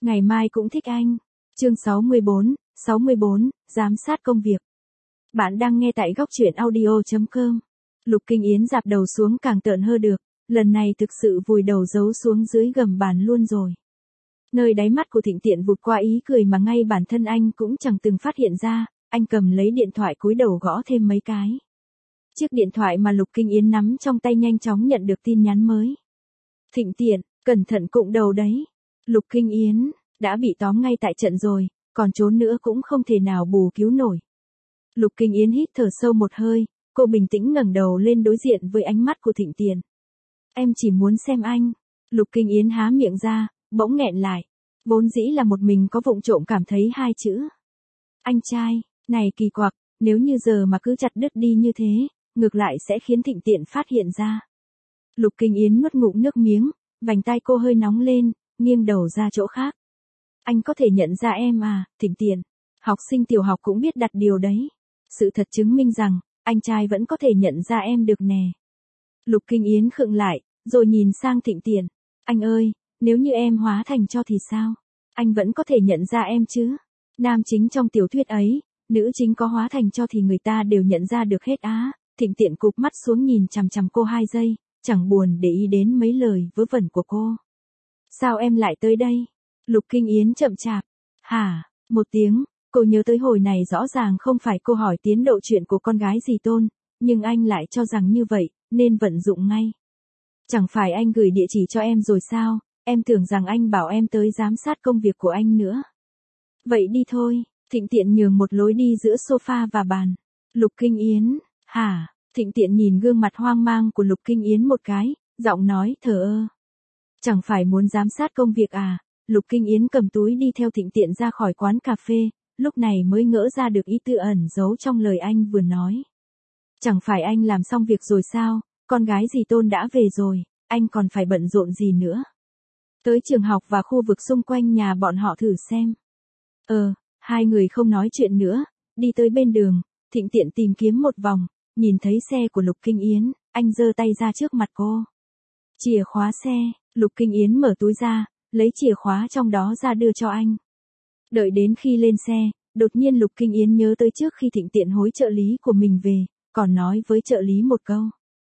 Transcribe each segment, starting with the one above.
Ngày mai cũng thích anh. Chương 64, giám sát công việc. Bạn đang nghe tại góc truyện audio.com. Lục Kinh Yến dạp đầu xuống càng tợn hơ được, lần này thực sự vùi đầu giấu xuống dưới gầm bàn luôn rồi. Nơi đáy mắt của Thịnh Tiện vụt qua ý cười mà ngay bản thân anh cũng chẳng từng phát hiện ra, anh cầm lấy điện thoại cúi đầu gõ thêm mấy cái. Chiếc điện thoại mà Lục Kinh Yến nắm trong tay nhanh chóng nhận được tin nhắn mới. Thịnh Tiện, cẩn thận cụng đầu đấy. Lục Kinh Yến, đã bị tóm ngay tại trận rồi, còn trốn nữa cũng không thể nào bù cứu nổi. Lục Kinh Yến hít thở sâu một hơi, cô bình tĩnh ngẩng đầu lên đối diện với ánh mắt của Thịnh Tiện. Em chỉ muốn xem anh. Lục Kinh Yến há miệng ra, bỗng nghẹn lại. Vốn dĩ là một mình có vụng trộm cảm thấy hai chữ. Anh trai, này kỳ quặc, nếu như giờ mà cứ chặt đứt đi như thế, ngược lại sẽ khiến Thịnh Tiện phát hiện ra. Lục Kinh Yến nuốt ngụm nước miếng, vành tai cô hơi nóng lên, nghiêng đầu ra chỗ khác. Anh có thể nhận ra em à, Thịnh Tiện. Học sinh tiểu học cũng biết đặt điều đấy. Sự thật chứng minh rằng, anh trai vẫn có thể nhận ra em được nè. Lục Kinh Yến khựng lại, rồi nhìn sang Thịnh Tiện. Anh ơi, nếu như em hóa thành cho thì sao? Anh vẫn có thể nhận ra em chứ? Nam chính trong tiểu thuyết ấy, nữ chính có hóa thành cho thì người ta đều nhận ra được hết á. Thịnh Tiện cụp mắt xuống nhìn chằm chằm cô 2 giây, chẳng buồn để ý đến mấy lời vớ vẩn của cô. Sao em lại tới đây? Lục Kinh Yến chậm chạp. Hả? Một tiếng, cô nhớ tới hồi này rõ ràng không phải cô hỏi tiến độ chuyện của con gái dì Tôn, nhưng anh lại cho rằng như vậy, nên vận dụng ngay. Chẳng phải anh gửi địa chỉ cho em rồi sao, em tưởng rằng anh bảo em tới giám sát công việc của anh nữa. Vậy đi thôi, Thịnh Tiện nhường một lối đi giữa sofa và bàn. Lục Kinh Yến, hả? Thịnh Tiện nhìn gương mặt hoang mang của Lục Kinh Yến một cái, giọng nói thờ ơ. Chẳng phải muốn giám sát công việc à? Lục Kinh Yến cầm túi đi theo Thịnh Tiện ra khỏi quán cà phê, lúc này mới ngỡ ra được ý tư ẩn giấu trong lời anh vừa nói. Chẳng phải anh làm xong việc rồi sao, con gái dì Tôn đã về rồi, anh còn phải bận rộn gì nữa. Tới trường học và khu vực xung quanh nhà bọn họ thử xem. Hai người không nói chuyện nữa, đi tới bên đường, Thịnh Tiện tìm kiếm một vòng, nhìn thấy xe của Lục Kinh Yến, anh giơ tay ra trước mặt cô. Chìa khóa xe, Lục Kinh Yến mở túi ra, lấy chìa khóa trong đó ra đưa cho anh. Đợi đến khi lên xe, đột nhiên Lục Kinh Yến nhớ tới trước khi Thịnh Tiện hối trợ lý của mình về, còn nói với trợ lý một câu.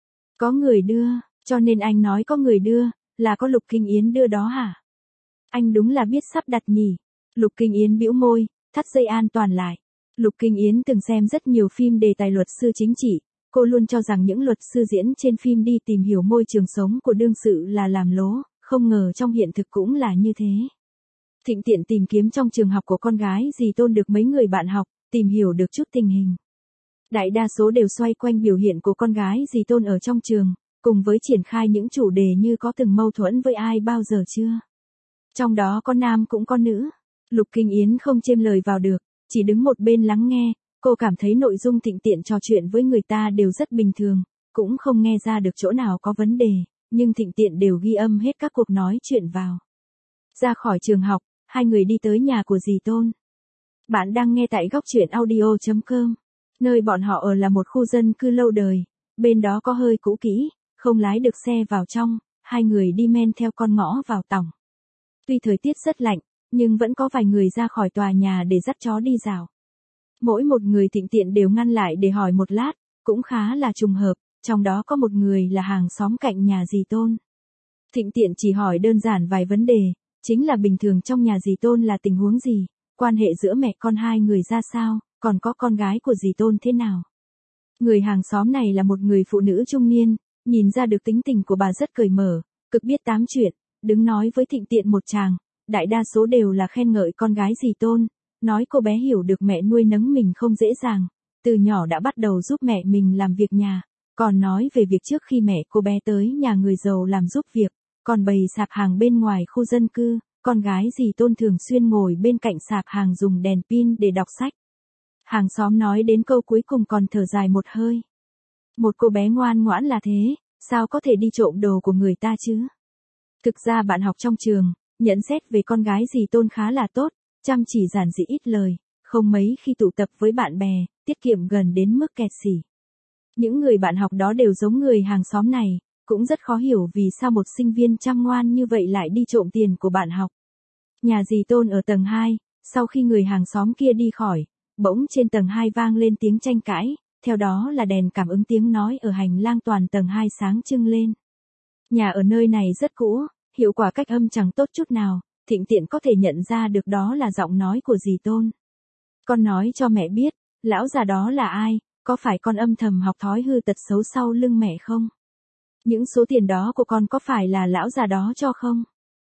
Có người đưa, cho nên anh nói có người đưa, là có Lục Kinh Yến đưa đó hả? Anh đúng là biết sắp đặt nhỉ. Lục Kinh Yến bĩu môi, thắt dây an toàn lại. Lục Kinh Yến từng xem rất nhiều phim đề tài luật sư chính trị, cô luôn cho rằng những luật sư diễn trên phim đi tìm hiểu môi trường sống của đương sự là làm lố, không ngờ trong hiện thực cũng là như thế. Thịnh Tiện tìm kiếm trong trường học của con gái dì Tôn được mấy người bạn học, tìm hiểu được chút tình hình. Đại đa số đều xoay quanh biểu hiện của con gái dì Tôn ở trong trường, cùng với triển khai những chủ đề như có từng mâu thuẫn với ai bao giờ chưa. Trong đó có nam cũng có nữ. Lục Kinh Yến không chêm lời vào được, chỉ đứng một bên lắng nghe, cô cảm thấy nội dung Thịnh Tiện trò chuyện với người ta đều rất bình thường, cũng không nghe ra được chỗ nào có vấn đề, nhưng Thịnh Tiện đều ghi âm hết các cuộc nói chuyện vào. Ra khỏi trường học, hai người đi tới nhà của dì Tôn. Bạn đang nghe tại góc truyện audio.com. Nơi bọn họ ở là một khu dân cư lâu đời, bên đó có hơi cũ kỹ, không lái được xe vào trong, hai người đi men theo con ngõ vào tòng. Tuy thời tiết rất lạnh, nhưng vẫn có vài người ra khỏi tòa nhà để dắt chó đi dạo. Mỗi một người Thịnh Tiện đều ngăn lại để hỏi một lát, cũng khá là trùng hợp, trong đó có một người là hàng xóm cạnh nhà dì Tôn. Thịnh Tiện chỉ hỏi đơn giản vài vấn đề, chính là bình thường trong nhà dì Tôn là tình huống gì, quan hệ giữa mẹ con hai người ra sao, còn có con gái của dì Tôn thế nào. Người hàng xóm này là một người phụ nữ trung niên, nhìn ra được tính tình của bà rất cởi mở, cực biết tám chuyện, đứng nói với Thịnh Tiện một tràng, đại đa số đều là khen ngợi con gái dì Tôn, nói cô bé hiểu được mẹ nuôi nấng mình không dễ dàng, từ nhỏ đã bắt đầu giúp mẹ mình làm việc nhà, còn nói về việc trước khi mẹ cô bé tới nhà người giàu làm giúp việc, còn bày sạp hàng bên ngoài khu dân cư, con gái dì Tôn thường xuyên ngồi bên cạnh sạp hàng dùng đèn pin để đọc sách. Hàng xóm nói đến câu cuối cùng còn thở dài một hơi. Một cô bé ngoan ngoãn là thế, sao có thể đi trộm đồ của người ta chứ? Thực ra bạn học trong trường, nhận xét về con gái dì Tôn khá là tốt, chăm chỉ giản dị ít lời, không mấy khi tụ tập với bạn bè, tiết kiệm gần đến mức kẹt xỉ. Những người bạn học đó đều giống người hàng xóm này, cũng rất khó hiểu vì sao một sinh viên chăm ngoan như vậy lại đi trộm tiền của bạn học. Nhà dì Tôn ở tầng 2, sau khi người hàng xóm kia đi khỏi, bỗng trên tầng 2 vang lên tiếng tranh cãi, theo đó là đèn cảm ứng tiếng nói ở hành lang toàn tầng 2 sáng trưng lên. Nhà ở nơi này rất cũ, hiệu quả cách âm chẳng tốt chút nào, Thịnh Tiện có thể nhận ra được đó là giọng nói của dì Tôn. Con nói cho mẹ biết, lão già đó là ai, có phải con âm thầm học thói hư tật xấu sau lưng mẹ không? Những số tiền đó của con có phải là lão già đó cho không?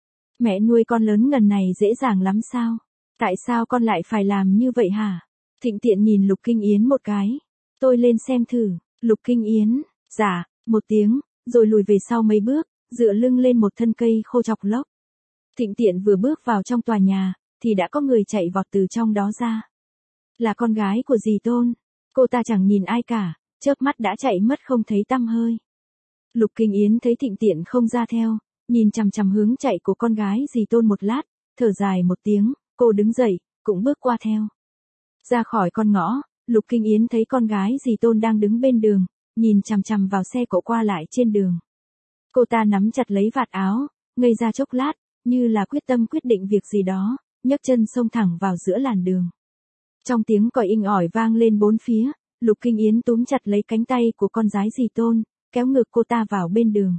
Mẹ nuôi con lớn ngần này dễ dàng lắm sao? Tại sao con lại phải làm như vậy hả? Thịnh Tiện nhìn Lục Kinh Yến một cái. Tôi lên xem thử. Lục Kinh Yến, dạ, một tiếng, rồi lùi về sau mấy bước, dựa lưng lên một thân cây khô chọc lốc. Thịnh Tiện vừa bước vào trong tòa nhà, thì đã có người chạy vọt từ trong đó ra. Là con gái của dì Tôn. Cô ta chẳng nhìn ai cả, chớp mắt đã chạy mất không thấy tăm hơi. Lục Kinh Yến thấy Thịnh Tiện không ra theo, nhìn chằm chằm hướng chạy của con gái dì Tôn một lát, thở dài một tiếng, cô đứng dậy, cũng bước qua theo. Ra khỏi con ngõ, Lục Kinh Yến thấy con gái dì Tôn đang đứng bên đường, nhìn chằm chằm vào xe cộ qua lại trên đường. Cô ta nắm chặt lấy vạt áo, ngây ra chốc lát, như là quyết tâm quyết định việc gì đó, nhấc chân xông thẳng vào giữa làn đường. Trong tiếng còi inh ỏi vang lên bốn phía, Lục Kinh Yến túm chặt lấy cánh tay của con gái dì Tôn, kéo ngược cô ta vào bên đường.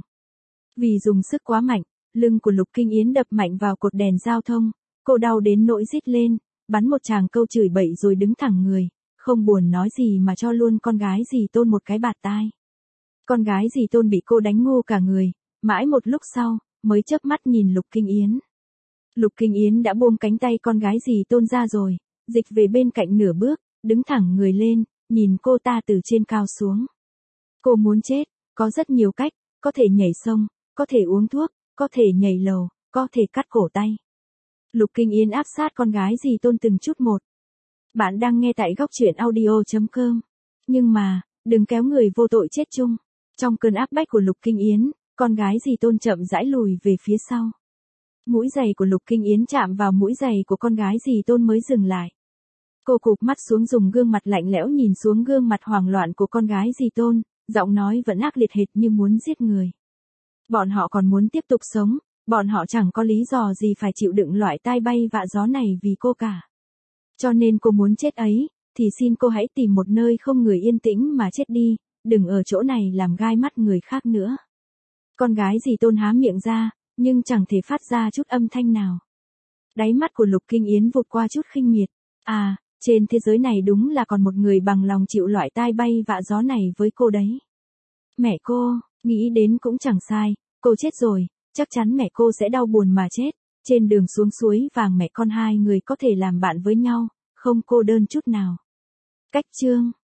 Vì dùng sức quá mạnh, lưng của Lục Kinh Yến đập mạnh vào cột đèn giao thông, cô đau đến nỗi rít lên, bắn một tràng câu chửi bậy rồi đứng thẳng người, không buồn nói gì mà cho luôn con gái dì Tôn một cái bạt tai. Con gái dì Tôn bị cô đánh ngu cả người, mãi một lúc sau, mới chớp mắt nhìn Lục Kinh Yến. Lục Kinh Yến đã buông cánh tay con gái dì Tôn ra rồi, dịch về bên cạnh nửa bước, đứng thẳng người lên, nhìn cô ta từ trên cao xuống. Cô muốn chết, có rất nhiều cách, có thể nhảy sông, có thể uống thuốc, có thể nhảy lầu, có thể cắt cổ tay. Lục Kinh Yến áp sát con gái dì Tôn từng chút một. Bạn đang nghe tại góc truyện audio.com. Nhưng mà, đừng kéo người vô tội chết chung. Trong cơn áp bách của Lục Kinh Yến, con gái dì Tôn chậm rãi lùi về phía sau. Mũi giày của Lục Kinh Yến chạm vào mũi giày của con gái dì Tôn mới dừng lại. Cô cụp mắt xuống dùng gương mặt lạnh lẽo nhìn xuống gương mặt hoảng loạn của con gái dì Tôn, giọng nói vẫn ác liệt hệt như muốn giết người. Bọn họ còn muốn tiếp tục sống, bọn họ chẳng có lý do gì phải chịu đựng loại tai bay vạ gió này vì cô cả. Cho nên cô muốn chết ấy, thì xin cô hãy tìm một nơi không người yên tĩnh mà chết đi, đừng ở chỗ này làm gai mắt người khác nữa. Con gái dì Tôn há miệng ra, nhưng chẳng thể phát ra chút âm thanh nào. Đáy mắt của Lục Kinh Yến vụt qua chút khinh miệt. À, trên thế giới này đúng là còn một người bằng lòng chịu loại tai bay vạ gió này với cô đấy. Mẹ cô, nghĩ đến cũng chẳng sai, cô chết rồi, chắc chắn mẹ cô sẽ đau buồn mà chết. Trên đường xuống suối vàng mẹ con hai người có thể làm bạn với nhau, không cô đơn chút nào. Cách chương